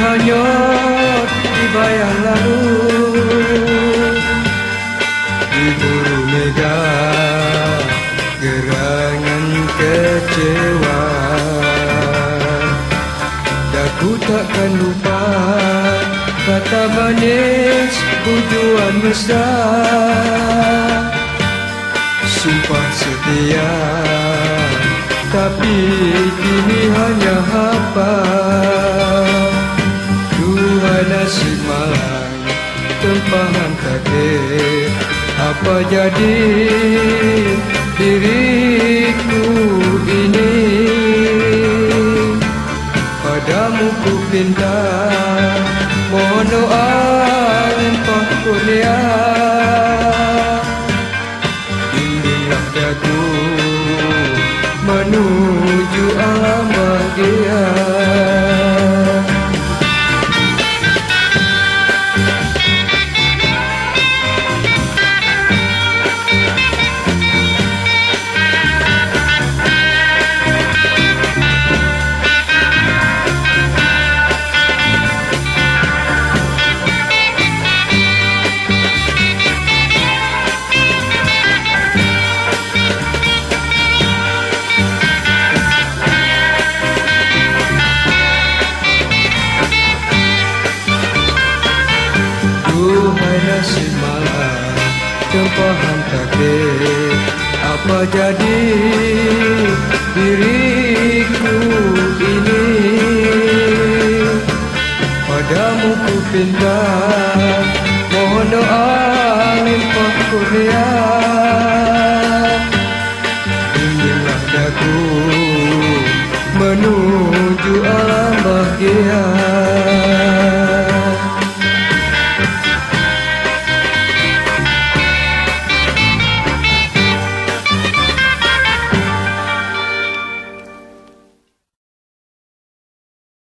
hanyut di bayang lalu, di buru mega gerangan kecewa. Daku takkan lupa kata manis tujuan mesra, sumpah setia, tapi kini hanya hampa. Duhai nasib malang, tempahan takdir, apa jadi diriku ini? Padamu ku pinta, mohon doa limpah kurnia. Bimbinglah daku menuju alam bahagia. Duhai nasib malang, tempahan takdir, apa jadi diriku ini? Padamu ku pinta, mohon doa limpah kurnia.